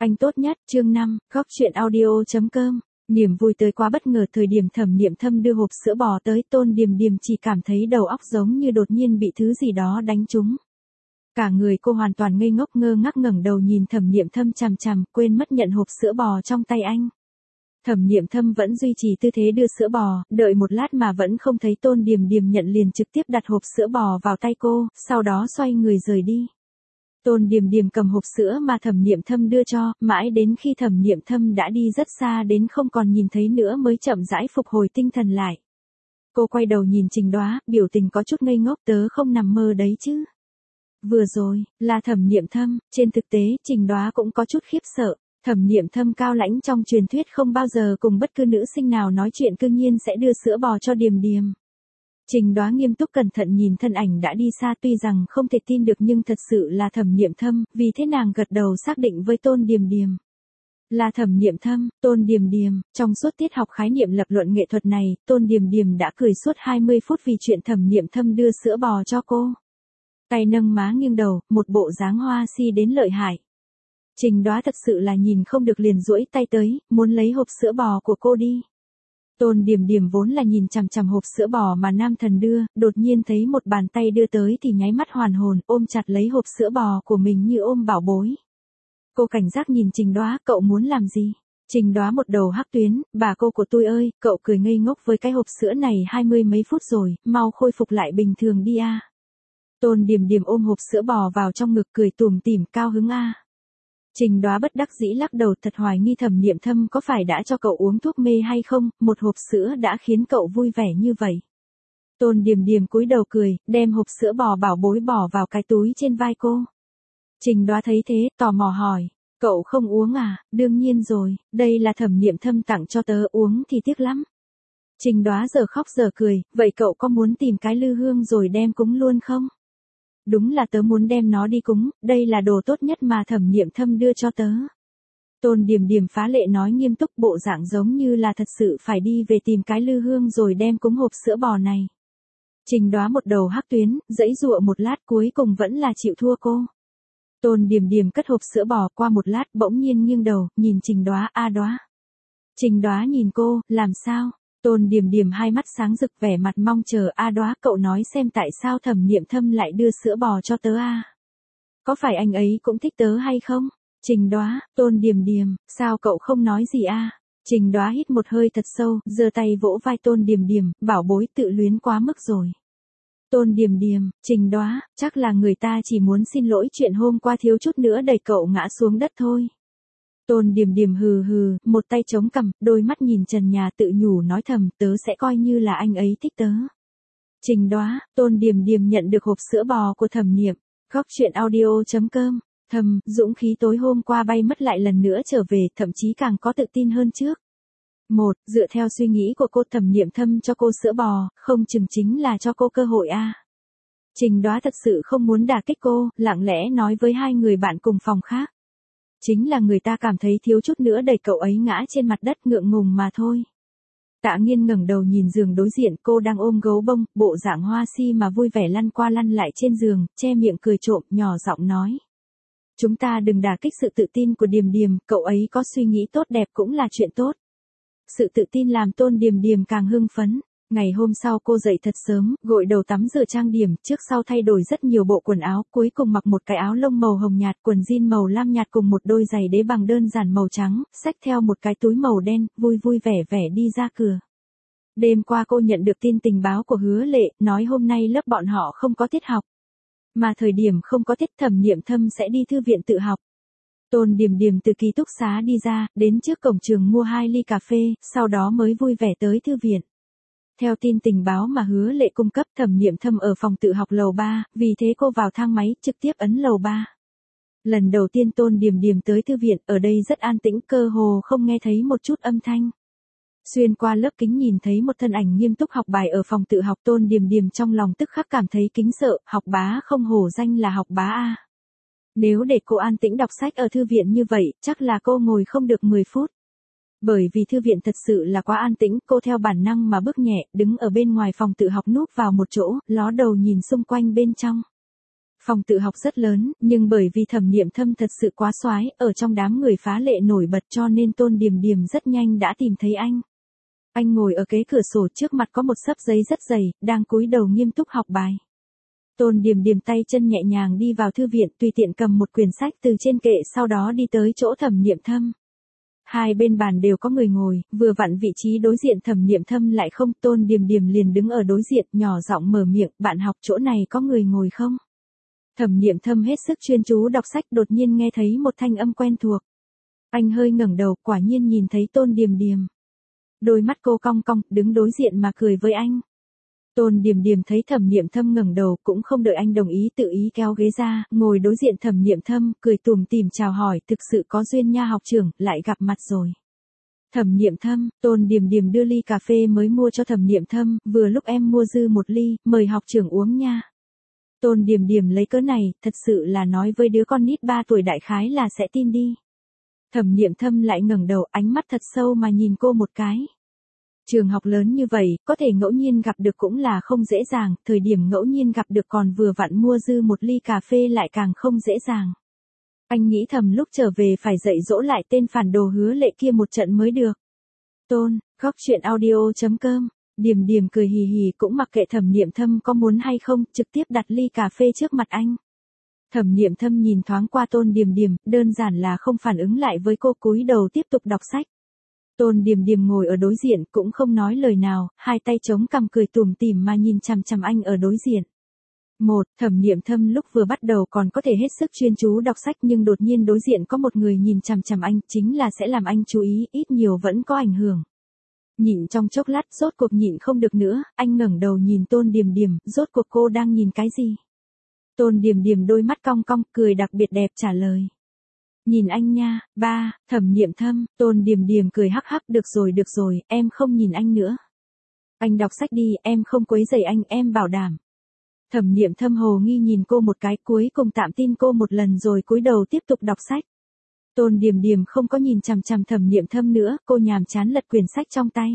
Anh tốt nhất, chương 5, góc chuyện audio.com. Niềm vui tới quá bất ngờ. Thời điểm Thẩm Niệm Thâm đưa hộp sữa bò tới, Tôn Điềm Điềm chỉ cảm thấy đầu óc giống như đột nhiên bị thứ gì đó đánh trúng. Cả người cô hoàn toàn ngây ngốc ngơ ngác ngẩng đầu nhìn Thẩm Niệm Thâm chằm chằm, quên mất nhận hộp sữa bò trong tay anh. Thẩm Niệm Thâm vẫn duy trì tư thế đưa sữa bò, đợi một lát mà vẫn không thấy Tôn Điềm Điềm nhận liền trực tiếp đặt hộp sữa bò vào tay cô, sau đó xoay người rời đi. Tôn Điềm Điềm cầm hộp sữa mà Thẩm Niệm Thâm đưa cho, mãi đến khi Thẩm Niệm Thâm đã đi rất xa đến không còn nhìn thấy nữa mới chậm rãi phục hồi tinh thần lại. Cô quay đầu nhìn Trình Đóa, biểu tình có chút ngây ngốc, tớ không nằm mơ đấy chứ. Vừa rồi, là Thẩm Niệm Thâm. Trên thực tế, Trình Đóa cũng có chút khiếp sợ. Thẩm Niệm Thâm cao lãnh trong truyền thuyết không bao giờ cùng bất cứ nữ sinh nào nói chuyện, cương nhiên sẽ đưa sữa bò cho Điềm Điềm. Trình Đóa nghiêm túc cẩn thận nhìn thân ảnh đã đi xa, tuy rằng không thể tin được nhưng thật sự là Thẩm Niệm Thâm, vì thế nàng gật đầu xác định với Tôn Điềm Điềm. Là Thẩm Niệm Thâm. Tôn Điềm Điềm. Trong suốt tiết học khái niệm lập luận nghệ thuật này, Tôn Điềm Điềm đã cười suốt 20 phút vì chuyện Thẩm Niệm Thâm đưa sữa bò cho cô. Tay nâng má nghiêng đầu, một bộ dáng hoa si đến lợi hại. Trình Đóa thật sự là nhìn không được liền duỗi tay tới, muốn lấy hộp sữa bò của cô đi. Tôn Điềm Điềm vốn là nhìn chằm chằm hộp sữa bò mà nam thần đưa, đột nhiên thấy một bàn tay đưa tới thì nháy mắt hoàn hồn, ôm chặt lấy hộp sữa bò của mình như ôm bảo bối. Cô cảnh giác nhìn Trình Đóa, cậu muốn làm gì? Trình Đóa một đầu hắc tuyến, bà cô của tôi ơi, cậu cười ngây ngốc với cái hộp sữa này 20 mấy phút rồi, mau khôi phục lại bình thường đi a. Tôn Điềm Điềm ôm hộp sữa bò vào trong ngực cười tủm tỉm, cao hứng a. Trình Đóa bất đắc dĩ lắc đầu, thật hoài nghi Thẩm Niệm Thâm có phải đã cho cậu uống thuốc mê hay không, một hộp sữa đã khiến cậu vui vẻ như vậy. Tôn Điềm Điềm cúi đầu cười, đem hộp sữa bò bảo bối bỏ vào cái túi trên vai cô. Trình Đóa thấy thế, tò mò hỏi, cậu không uống à? Đương nhiên rồi, đây là Thẩm Niệm Thâm tặng cho tớ, uống thì tiếc lắm. Trình Đóa giờ khóc giờ cười, vậy cậu có muốn tìm cái lư hương rồi đem cúng luôn không? Đúng là tớ muốn đem nó đi cúng, đây là đồ tốt nhất mà Thẩm Niệm Thâm đưa cho tớ. Tôn Điềm Điềm phá lệ nói nghiêm túc, bộ dạng giống như là thật sự phải đi về tìm cái lư hương rồi đem cúng hộp sữa bò này. Trình Đóa một đầu hắc tuyến, giãy giụa một lát cuối cùng vẫn là chịu thua cô. Tôn Điềm Điềm cất hộp sữa bò, qua một lát bỗng nhiên nghiêng đầu, nhìn Trình Đóa, a Đóa. Trình Đóa nhìn cô, làm sao? Tôn Điềm Điềm hai mắt sáng rực vẻ mặt mong chờ, a Đóa, cậu nói xem tại sao Thẩm Niệm Thâm lại đưa sữa bò cho tớ a? Có phải anh ấy cũng thích tớ hay không? Trình Đóa, Tôn Điềm Điềm, sao cậu không nói gì a? Trình Đóa hít một hơi thật sâu, giơ tay vỗ vai Tôn Điềm Điềm, bảo bối tự luyến quá mức rồi. Tôn Điềm Điềm, Trình Đóa, chắc là người ta chỉ muốn xin lỗi chuyện hôm qua thiếu chút nữa đẩy cậu ngã xuống đất thôi. Tôn Điềm Điềm hừ hừ, một tay chống cằm, đôi mắt nhìn trần nhà tự nhủ nói thầm, tớ sẽ coi như là anh ấy thích tớ. Trình Đóa. Tôn Điềm Điềm nhận được hộp sữa bò của Thẩm Niệm. Góc chuyện audio.com. Thầm, dũng khí tối hôm qua bay mất lại lần nữa trở về, thậm chí càng có tự tin hơn trước. Dựa theo suy nghĩ của cô, Thẩm Niệm Thâm cho cô sữa bò, không chừng chính là cho cô cơ hội a. Trình Đóa thật sự không muốn đả kích cô, lặng lẽ nói với hai người bạn cùng phòng khác. Chính là người ta cảm thấy thiếu chút nữa đẩy cậu ấy ngã trên mặt đất, ngượng ngùng mà thôi. Tạ Nghiên ngẩng đầu nhìn giường đối diện, cô đang ôm gấu bông, bộ dạng hoa si mà vui vẻ lăn qua lăn lại trên giường, che miệng cười trộm, nhỏ giọng nói. Chúng ta đừng đả kích sự tự tin của Điềm Điềm, cậu ấy có suy nghĩ tốt đẹp cũng là chuyện tốt. Sự tự tin làm Tôn Điềm Điềm càng hưng phấn. Ngày hôm sau cô dậy thật sớm, gội đầu tắm rửa trang điểm, trước sau thay đổi rất nhiều bộ quần áo, cuối cùng mặc một cái áo lông màu hồng nhạt, quần jean màu lam nhạt cùng một đôi giày đế bằng đơn giản màu trắng, xách theo một cái túi màu đen, vui vui vẻ vẻ đi ra cửa. Đêm qua cô nhận được tin tình báo của Hứa Lệ, nói hôm nay lớp bọn họ không có tiết học. Mà thời điểm không có tiết, Thẩm Niệm Thâm sẽ đi thư viện tự học. Tôn Điềm Điềm từ ký túc xá đi ra, đến trước cổng trường mua 2 ly cà phê, sau đó mới vui vẻ tới thư viện. Theo tin tình báo mà Hứa Lệ cung cấp, Thẩm Niệm Thâm ở phòng tự học lầu 3, vì thế cô vào thang máy, trực tiếp ấn lầu 3. Lần đầu tiên Tôn Điềm Điềm tới thư viện, ở đây rất an tĩnh, cơ hồ không nghe thấy một chút âm thanh. Xuyên qua lớp kính nhìn thấy một thân ảnh nghiêm túc học bài ở phòng tự học, Tôn Điềm Điềm trong lòng tức khắc cảm thấy kính sợ, học bá không hổ danh là học bá a. Nếu để cô an tĩnh đọc sách ở thư viện như vậy, chắc là cô ngồi không được 10 phút. Bởi vì thư viện thật sự là quá an tĩnh, cô theo bản năng mà bước nhẹ, đứng ở bên ngoài phòng tự học núp vào một chỗ, ló đầu nhìn xung quanh bên trong. Phòng tự học rất lớn, nhưng bởi vì Thẩm Niệm Thâm thật sự quá soái, ở trong đám người phá lệ nổi bật cho nên Tôn Điềm Điềm rất nhanh đã tìm thấy anh. Anh ngồi ở kế cửa sổ, trước mặt có một xấp giấy rất dày, đang cúi đầu nghiêm túc học bài. Tôn Điềm Điềm tay chân nhẹ nhàng đi vào thư viện, tùy tiện cầm một quyển sách từ trên kệ, sau đó đi tới chỗ Thẩm Niệm Thâm. Hai bên bàn đều có người ngồi, vừa vặn vị trí đối diện Thẩm Niệm Thâm lại không, Tôn Điềm Điềm liền đứng ở đối diện, nhỏ giọng mở miệng, bạn học chỗ này có người ngồi không? Thẩm Niệm Thâm hết sức chuyên chú đọc sách, đột nhiên nghe thấy một thanh âm quen thuộc. Anh hơi ngẩng đầu, quả nhiên nhìn thấy Tôn Điềm Điềm. Đôi mắt cô cong cong, đứng đối diện mà cười với anh. Tôn Điềm Điềm thấy Thẩm Niệm Thâm ngẩng đầu, cũng không đợi anh đồng ý, tự ý kéo ghế ra, ngồi đối diện Thẩm Niệm Thâm, cười tủm tỉm chào hỏi, thực sự có duyên nha học trưởng, lại gặp mặt rồi. Thẩm Niệm Thâm, Tôn Điềm Điềm đưa ly cà phê mới mua cho Thẩm Niệm Thâm, vừa lúc em mua dư một ly, mời học trưởng uống nha. Tôn Điềm Điềm lấy cớ này, thật sự là nói với đứa con nít 3 tuổi đại khái là sẽ tin đi. Thẩm Niệm Thâm lại ngẩng đầu, ánh mắt thật sâu mà nhìn cô một cái. Trường học lớn như vậy, có thể ngẫu nhiên gặp được cũng là không dễ dàng, thời điểm ngẫu nhiên gặp được còn vừa vặn mua dư một ly cà phê lại càng không dễ dàng. Anh nghĩ thầm lúc trở về phải dạy dỗ lại tên phản đồ Hứa Lệ kia một trận mới được. Tôn, góc chuyện audio.com, Điềm Điềm cười hì hì cũng mặc kệ Thẩm Niệm Thâm có muốn hay không, trực tiếp đặt ly cà phê trước mặt anh. Thẩm Niệm Thâm nhìn thoáng qua Tôn Điềm Điềm, đơn giản là không phản ứng lại với cô, cúi đầu tiếp tục đọc sách. Tôn Điềm Điềm ngồi ở đối diện cũng không nói lời nào, hai tay chống cằm cười tủm tỉm mà nhìn chằm chằm anh ở đối diện. Thẩm Niệm Thâm lúc vừa bắt đầu còn có thể hết sức chuyên chú đọc sách, nhưng đột nhiên đối diện có một người nhìn chằm chằm anh, chính là sẽ làm anh chú ý, ít nhiều vẫn có ảnh hưởng. Nhịn trong chốc lát, rốt cuộc nhịn không được nữa, anh ngẩng đầu nhìn Tôn Điềm Điềm, rốt cuộc cô đang nhìn cái gì? Tôn Điềm Điềm đôi mắt cong cong, cười đặc biệt đẹp trả lời. Nhìn anh nha, ba. Thẩm Niệm Thâm, Tôn Điềm Điềm cười hắc hắc, được rồi, em không nhìn anh nữa. Anh đọc sách đi, em không quấy rầy anh, em bảo đảm. Thẩm Niệm Thâm hồ nghi nhìn cô một cái, cuối cùng tạm tin cô một lần rồi cúi đầu tiếp tục đọc sách. Tôn Điềm Điềm không có nhìn chằm chằm Thẩm Niệm Thâm nữa, cô nhàm chán lật quyển sách trong tay.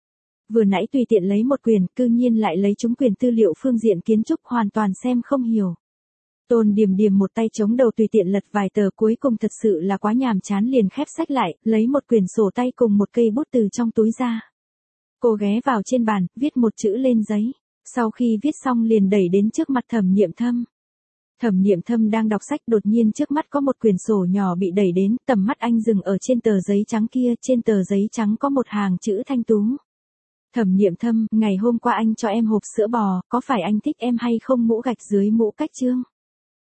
Vừa nãy tùy tiện lấy một quyển, cư nhiên lại lấy chúng quyển tư liệu phương diện kiến trúc, hoàn toàn xem không hiểu. Tôn Điềm Điềm một tay chống đầu tùy tiện lật vài tờ, cuối cùng thật sự là quá nhàm chán liền khép sách lại, lấy một quyển sổ tay cùng một cây bút từ trong túi ra. Cô ghé vào trên bàn, viết một chữ lên giấy. Sau khi viết xong liền đẩy đến trước mặt Thẩm Niệm Thâm. Thẩm Niệm Thâm đang đọc sách, đột nhiên trước mắt có một quyển sổ nhỏ bị đẩy đến, tầm mắt anh dừng ở trên tờ giấy trắng kia, trên tờ giấy trắng có một hàng chữ thanh tú. Thẩm Niệm Thâm, ngày hôm qua anh cho em hộp sữa bò, có phải anh thích em hay không, mũ gạch dưới mũ cách chương?